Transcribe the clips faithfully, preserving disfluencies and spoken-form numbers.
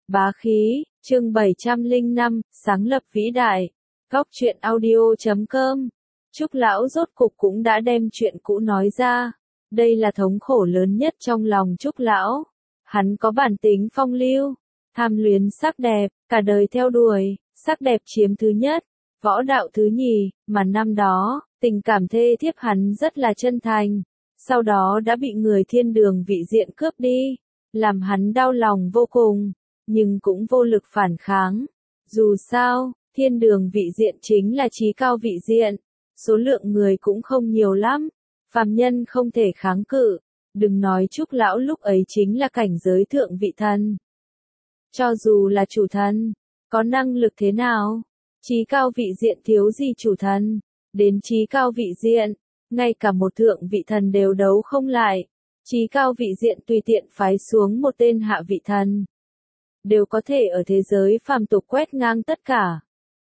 Bá khí, chương bảy trăm lẻ năm, sáng lập vĩ đại. Góc truyện audio chấm com. Trúc lão rốt cục cũng đã đem chuyện cũ nói ra. Đây là thống khổ lớn nhất trong lòng Trúc lão. Hắn có bản tính phong lưu, tham luyến sắc đẹp, cả đời theo đuổi, sắc đẹp chiếm thứ nhất, võ đạo thứ nhì, mà năm đó, tình cảm thê thiếp hắn rất là chân thành. Sau đó đã bị người thiên đường vị diện cướp đi, làm hắn đau lòng vô cùng, nhưng cũng vô lực phản kháng. Dù sao, thiên đường vị diện chính là chí cao vị diện, số lượng người cũng không nhiều lắm, phàm nhân không thể kháng cự, đừng nói Trúc lão lúc ấy chính là cảnh giới thượng vị thần. Cho dù là chủ thần, có năng lực thế nào? Chí cao vị diện thiếu gì chủ thần, đến chí cao vị diện, ngay cả một thượng vị thần đều đấu không lại. Chí cao vị diện tùy tiện phái xuống một tên hạ vị thần, đều có thể ở thế giới phàm tục quét ngang tất cả.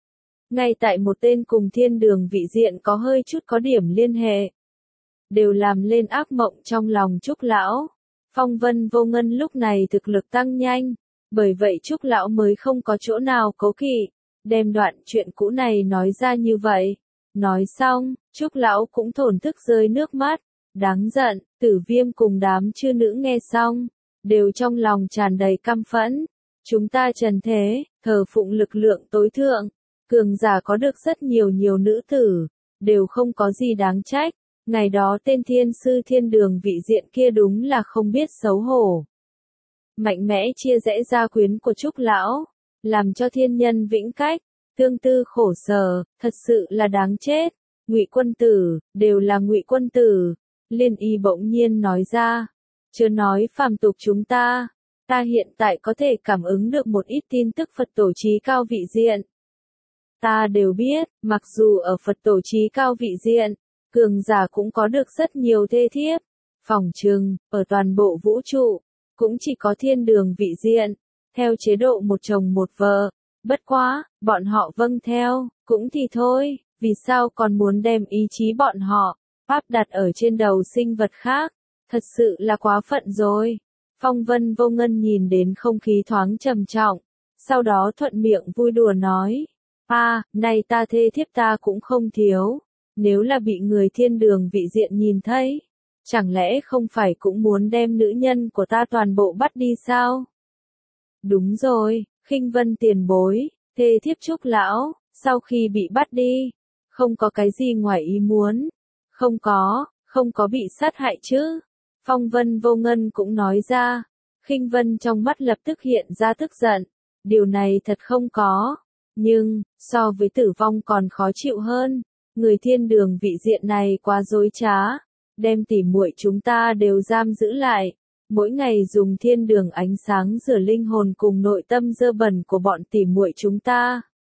Ngay tại một tên cùng thiên đường vị diện có hơi chút có điểm liên hệ, đều làm lên ác mộng trong lòng Trúc lão. Phong vân vô ngân lúc này thực lực tăng nhanh, bởi vậy Trúc lão mới không có chỗ nào cố kỵ, đem đoạn chuyện cũ này nói ra như vậy. Nói xong, Trúc lão cũng thổn thức rơi nước mắt, đáng giận. Tử Viêm cùng đám chư nữ nghe xong, đều trong lòng tràn đầy căm phẫn. Chúng ta trần thế, thờ phụng lực lượng tối thượng, cường giả có được rất nhiều nhiều nữ tử, đều không có gì đáng trách. Ngày đó tên thiên sư thiên đường vị diện kia đúng là không biết xấu hổ, mạnh mẽ chia rẽ gia quyến của Trúc lão, làm cho thiên nhân vĩnh cách, tương tư khổ sở, thật sự là đáng chết. Ngụy quân tử, đều là Ngụy quân tử. Liên Y bỗng nhiên nói ra, chưa nói phàm tục chúng ta, ta hiện tại có thể cảm ứng được một ít tin tức Phật tổ chí cao vị diện. Ta đều biết, mặc dù ở Phật tổ chí cao vị diện, cường giả cũng có được rất nhiều thê thiếp, phỏng chừng, ở toàn bộ vũ trụ, cũng chỉ có thiên đường vị diện, theo chế độ một chồng một vợ. Bất quá, bọn họ vâng theo, cũng thì thôi, vì sao còn muốn đem ý chí bọn họ áp đặt ở trên đầu sinh vật khác, thật sự là quá phận rồi. Phong vân vô ngân nhìn đến không khí thoáng trầm trọng, sau đó thuận miệng vui đùa nói, a, này ta thê thiếp ta cũng không thiếu, nếu là bị người thiên đường vị diện nhìn thấy, chẳng lẽ không phải cũng muốn đem nữ nhân của ta toàn bộ bắt đi sao? Đúng rồi, Khinh Vân tiền bối, thê thiếp Trúc lão, sau khi bị bắt đi, không có cái gì ngoài ý muốn. Không có, không có bị sát hại chứ. Phong vân vô ngân cũng nói ra. Khinh Vân trong mắt lập tức hiện ra tức giận. Điều này thật không có. Nhưng, so với tử vong còn khó chịu hơn. Người thiên đường vị diện này quá dối trá. Đem tỉ muội chúng ta đều giam giữ lại. Mỗi ngày dùng thiên đường ánh sáng rửa linh hồn cùng nội tâm dơ bẩn của bọn tỉ muội chúng ta.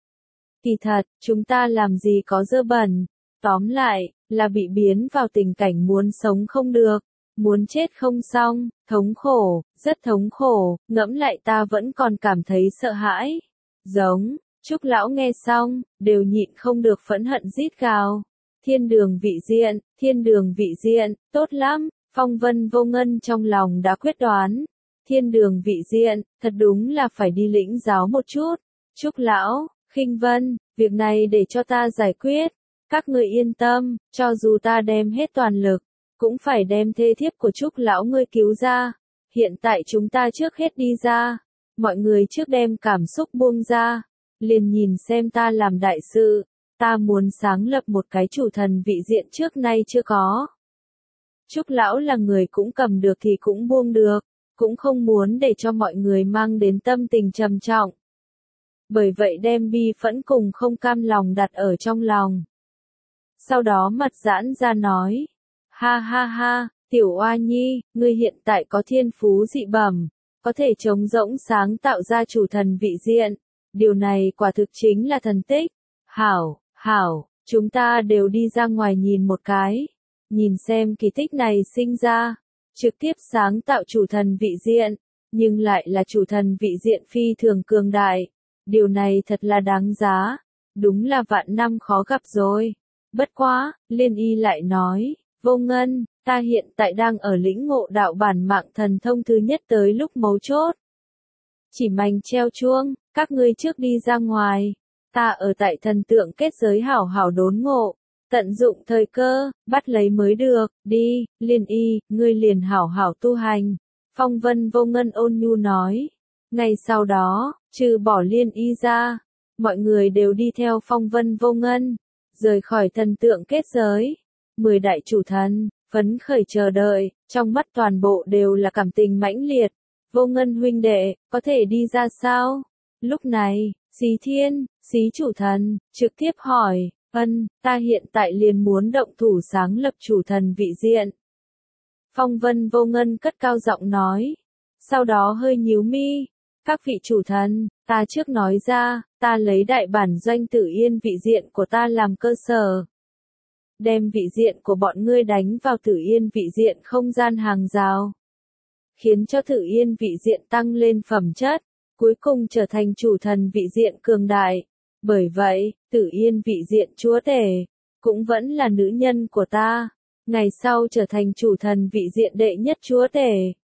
Kỳ thật, chúng ta làm gì có dơ bẩn. Tóm lại, là bị biến vào tình cảnh muốn sống không được, muốn chết không xong, thống khổ, rất thống khổ, ngẫm lại ta vẫn còn cảm thấy sợ hãi. Giống, Trúc lão nghe xong, đều nhịn không được phẫn hận rít gào. Thiên đường vị diện, thiên đường vị diện, tốt lắm. Phong vân vô ngân trong lòng đã quyết đoán. Thiên đường vị diện, thật đúng là phải đi lĩnh giáo một chút. Trúc lão, Khinh Vân, việc này để cho ta giải quyết. Các ngươi yên tâm, cho dù ta đem hết toàn lực, cũng phải đem thê thiếp của Trúc lão ngươi cứu ra. Hiện tại chúng ta trước hết đi ra. Mọi người trước đem cảm xúc buông ra. Liền nhìn xem ta làm đại sự. Ta muốn sáng lập một cái chủ thần vị diện trước nay chưa có. Trúc lão là người cũng cầm được thì cũng buông được, cũng không muốn để cho mọi người mang đến tâm tình trầm trọng. Bởi vậy đem bi phẫn cùng không cam lòng đặt ở trong lòng. Sau đó mặt giãn ra nói, ha ha ha, tiểu oa nhi, ngươi hiện tại có thiên phú dị bẩm, có thể trống rỗng sáng tạo ra chủ thần vị diện, điều này quả thực chính là thần tích. Hảo, hảo, chúng ta đều đi ra ngoài nhìn một cái. Nhìn xem kỳ tích này sinh ra, trực tiếp sáng tạo chủ thần vị diện, nhưng lại là chủ thần vị diện phi thường cường đại. Điều này thật là đáng giá, đúng là vạn năm khó gặp rồi. Bất quá, Liên Y lại nói, vô ngân, ta hiện tại đang ở lĩnh ngộ đạo bản mạng thần thông thứ nhất tới lúc mấu chốt. chỉ mảnh treo chuông, các ngươi trước đi ra ngoài. Ta ở tại thần tượng kết giới hảo hảo đốn ngộ, tận dụng thời cơ, bắt lấy mới được, đi, Liên Y, ngươi liền hảo hảo tu hành. Phong Vân Vô Ngân ôn nhu nói. Ngày sau đó, trừ bỏ Liên Y ra, mọi người đều đi theo Phong Vân Vô Ngân, rời khỏi thần tượng kết giới. Mười đại chủ thần, phấn khởi chờ đợi, trong mắt toàn bộ đều là cảm tình mãnh liệt. Vô Ngân huynh đệ, có thể đi ra sao? Lúc này, Xí Thiên, Xí chủ thần, trực tiếp hỏi, ân, ta hiện tại liền muốn động thủ sáng lập chủ thần vị diện. Phong Vân Vô Ngân cất cao giọng nói, sau đó hơi nhíu mi, các vị chủ thần, ta trước nói ra, ta lấy đại bản doanh Tử Yên vị diện của ta làm cơ sở. Đem vị diện của bọn ngươi đánh vào Tử Yên vị diện không gian hàng rào. Khiến cho Tử Yên vị diện tăng lên phẩm chất, cuối cùng trở thành chủ thần vị diện cường đại. Bởi vậy, Tử Yên vị diện chúa tể, cũng vẫn là nữ nhân của ta. Ngày sau trở thành chủ thần vị diện đệ nhất chúa tể.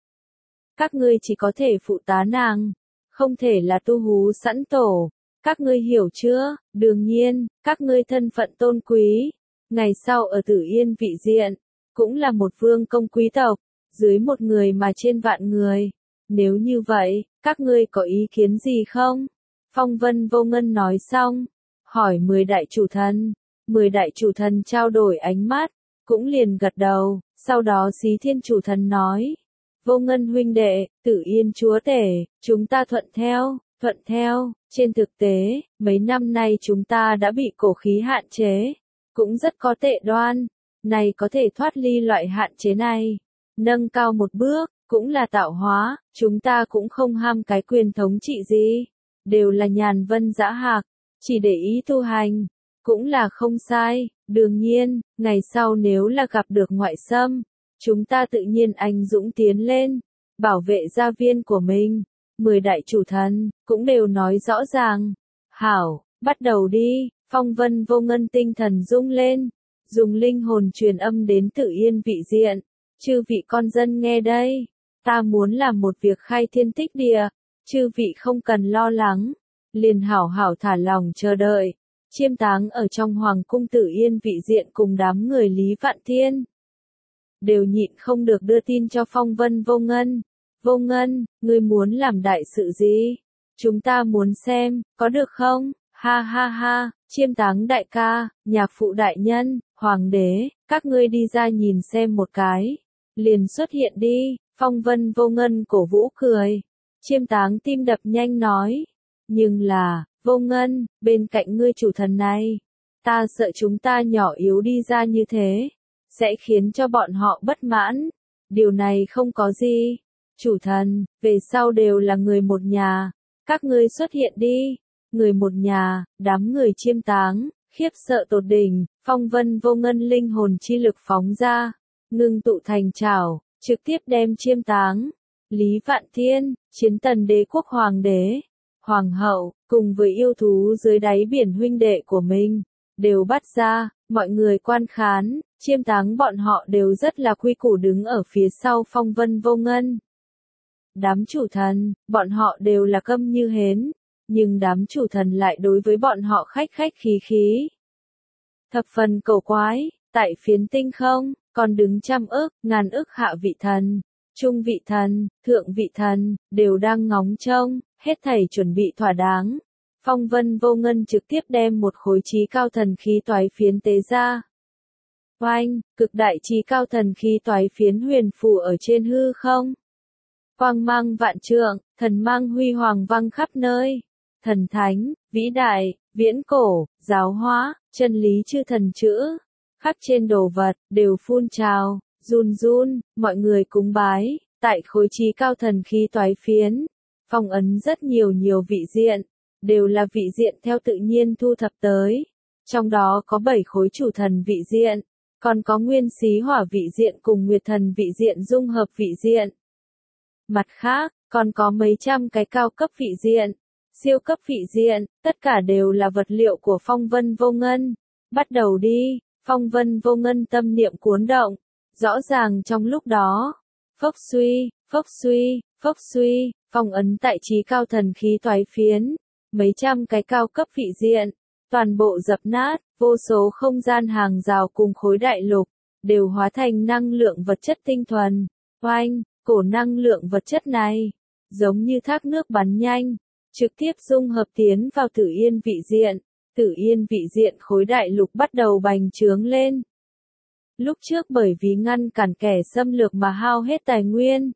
Các ngươi chỉ có thể phụ tá nàng, không thể là tu hú sẵn tổ. Các ngươi hiểu chưa? Đương nhiên, các ngươi thân phận tôn quý. Ngày sau ở Tử Yên vị diện, cũng là một vương công quý tộc, dưới một người mà trên vạn người. Nếu như vậy, các ngươi có ý kiến gì không? Phong Vân Vô Ngân nói xong, hỏi mười đại chủ thần. Mười đại chủ thần trao đổi ánh mắt, cũng liền gật đầu. Sau đó Xí Thiên chủ thần nói, Vô Ngân huynh đệ, Tử Yên chúa tể, chúng ta thuận theo, thuận theo. Trên thực tế, mấy năm nay chúng ta đã bị cổ khí hạn chế, cũng rất có tệ đoan. Này có thể thoát ly loại hạn chế này, nâng cao một bước, cũng là tạo hóa. Chúng ta cũng không ham cái quyền thống trị gì, đều là nhàn vân dã hạc, chỉ để ý tu hành, cũng là không sai. Đương nhiên, ngày sau nếu là gặp được ngoại xâm, chúng ta tự nhiên anh dũng tiến lên, bảo vệ gia viên của mình. Mười đại chủ thần, cũng đều nói rõ ràng. Hảo, bắt đầu đi. Phong Vân Vô Ngân tinh thần rung lên, dùng linh hồn truyền âm đến Tử Yên vị diện. Chư vị con dân nghe đây, ta muốn làm một việc khai thiên tích địa, chư vị không cần lo lắng, liền hảo hảo thả lòng chờ đợi. Chiêm táng ở trong hoàng cung Tử Yên vị diện cùng đám người Lý Vạn Thiên, đều nhịn không được đưa tin cho Phong Vân Vô Ngân. Vô Ngân, ngươi muốn làm đại sự gì? Chúng ta muốn xem, có được không? Ha ha ha, Chiêm táng đại ca, nhạc phụ đại nhân, hoàng đế, các ngươi đi ra nhìn xem một cái. Liền xuất hiện đi. Phong Vân Vô Ngân cổ vũ cười. Chiêm táng tim đập nhanh nói. Nhưng là, Vô Ngân, bên cạnh ngươi chủ thần này, ta sợ chúng ta nhỏ yếu đi ra như thế, sẽ khiến cho bọn họ bất mãn. Điều này không có gì. Chủ thần, về sau đều là người một nhà. Các ngươi xuất hiện đi. Người một nhà, đám người Chiêm táng, khiếp sợ tột đỉnh. Phong Vân Vô Ngân linh hồn chi lực phóng ra, ngưng tụ thành trảo, trực tiếp đem Chiêm táng, Lý Vạn Thiên, Chiến Tần đế quốc hoàng đế, hoàng hậu, cùng với yêu thú dưới đáy biển huynh đệ của mình, đều bắt ra. Mọi người quan khán, Chiêm táng bọn họ đều rất là quy củ đứng ở phía sau Phong Vân Vô Ngân. Đám chủ thần, bọn họ đều là câm như hến, nhưng đám chủ thần lại đối với bọn họ khách khách khí khí. Thập phần cầu quái, tại phiến tinh không, còn đứng trăm ức, ngàn ức hạ vị thần, trung vị thần, thượng vị thần, đều đang ngóng trông, hết thảy chuẩn bị thỏa đáng. Phong Vân Vô Ngân trực tiếp đem một khối chí cao thần khí toái phiến tế ra. Oanh, cực đại chí cao thần khí toái phiến huyền phù ở trên hư không. Quang mang vạn trượng, thần mang huy hoàng vang khắp nơi. Thần thánh, vĩ đại, viễn cổ, giáo hóa, chân lý chư thần chữ, khắc trên đồ vật, đều phun trào, run run, mọi người cúng bái, tại khối chí cao thần khí toái phiến, phong ấn rất nhiều nhiều vị diện, đều là vị diện theo tự nhiên thu thập tới. Trong đó có bảy khối chủ thần vị diện, còn có nguyên xí hỏa vị diện cùng nguyệt thần vị diện dung hợp vị diện. Mặt khác, còn có mấy trăm cái cao cấp vị diện, siêu cấp vị diện, tất cả đều là vật liệu của Phong Vân Vô Ngân. Bắt đầu đi. Phong Vân Vô Ngân tâm niệm cuốn động, rõ ràng trong lúc đó, phốc suy, phốc suy, phốc suy, phong ấn tại trí cao thần khí toái phiến, mấy trăm cái cao cấp vị diện, toàn bộ dập nát, vô số không gian hàng rào cùng khối đại lục, đều hóa thành năng lượng vật chất tinh thuần. Oanh, cổ năng lượng vật chất này, giống như thác nước bắn nhanh, trực tiếp dung hợp tiến vào Tử Yên vị diện. Tử Yên vị diện khối đại lục bắt đầu bành trướng lên. Lúc trước bởi vì ngăn cản kẻ xâm lược mà hao hết tài nguyên,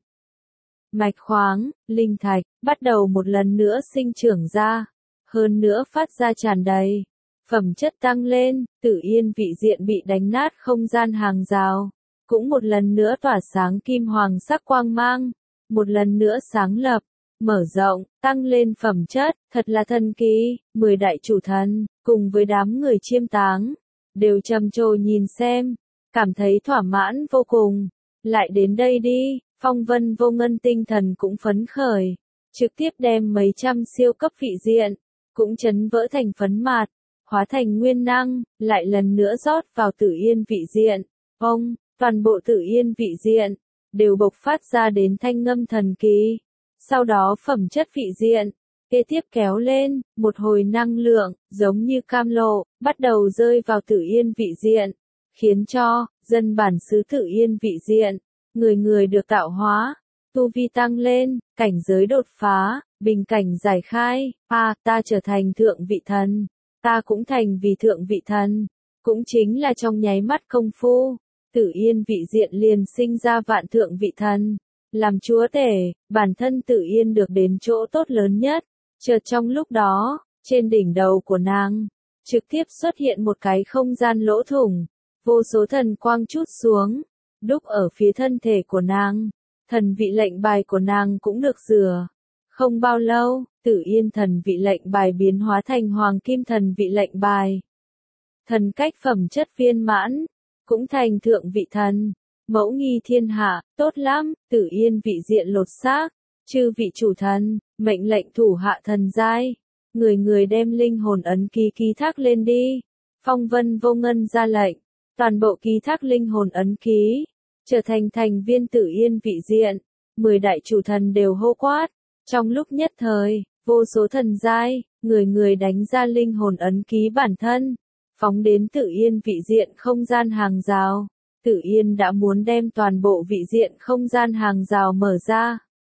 mạch khoáng, linh thạch, bắt đầu một lần nữa sinh trưởng ra, hơn nữa phát ra tràn đầy. Phẩm chất tăng lên, Tử Yên vị diện bị đánh nát không gian hàng rào, cũng một lần nữa tỏa sáng kim hoàng sắc quang mang, một lần nữa sáng lập, mở rộng, tăng lên phẩm chất, thật là thần kỳ. Mười đại chủ thần, cùng với đám người chiêm táng, đều trầm trồ nhìn xem, cảm thấy thỏa mãn vô cùng. Lại đến đây đi, Phong Vân Vô Ngân tinh thần cũng phấn khởi, trực tiếp đem mấy trăm siêu cấp vị diện, cũng chấn vỡ thành phấn mạt, hóa thành nguyên năng, lại lần nữa rót vào Tử Yên vị diện. Ông, toàn bộ Tử Yên vị diện, đều bộc phát ra đến thanh ngâm thần kỳ. Sau đó phẩm chất vị diện, kế tiếp kéo lên, một hồi năng lượng, giống như cam lộ, bắt đầu rơi vào Tử Yên vị diện, khiến cho, dân bản xứ Tử Yên vị diện, người người được tạo hóa, tu vi tăng lên, cảnh giới đột phá, bình cảnh giải khai, à, ta trở thành thượng vị thần, ta cũng thành vì thượng vị thần, cũng chính là trong nháy mắt công phu, Tử Yên vị diện liền sinh ra vạn thượng vị thần. Làm chúa tể, bản thân Tử Yên được đến chỗ tốt lớn nhất. Chợt trong lúc đó, trên đỉnh đầu của nàng, trực tiếp xuất hiện một cái không gian lỗ thủng, vô số thần quang trút xuống, đúc ở phía thân thể của nàng. Thần vị lệnh bài của nàng cũng được rửa. Không bao lâu, Tử Yên thần vị lệnh bài biến hóa thành hoàng kim thần vị lệnh bài. Thần cách phẩm chất viên mãn, cũng thành thượng vị thần. Mẫu nghi thiên hạ, tốt lắm, Tử Yên vị diện lột xác, chư vị chủ thần, mệnh lệnh thủ hạ thần giai, người người đem linh hồn ấn ký ký thác lên đi. Phong Vân Vô Ngân ra lệnh, toàn bộ ký thác linh hồn ấn ký, trở thành thành viên Tử Yên vị diện, mười đại chủ thần đều hô quát, trong lúc nhất thời, vô số thần giai, người người đánh ra linh hồn ấn ký bản thân, phóng đến Tử Yên vị diện không gian hàng rào. Tử Yên đã muốn đem toàn bộ vị diện không gian hàng rào mở ra.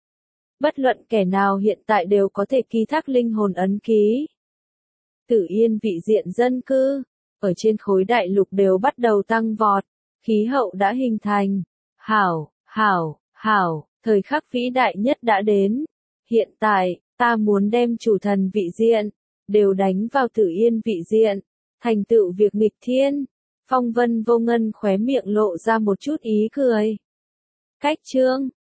Bất luận kẻ nào hiện tại đều có thể ký thác linh hồn ấn ký. Tử Yên vị diện dân cư, ở trên khối đại lục đều bắt đầu tăng vọt, khí hậu đã hình thành. Hảo, hảo, hảo, thời khắc vĩ đại nhất đã đến. Hiện tại, ta muốn đem chủ thần vị diện, đều đánh vào Tử Yên vị diện, thành tựu việc nghịch thiên. Phong Vân Vô Ngân khóe miệng lộ ra một chút ý cười. Cách chương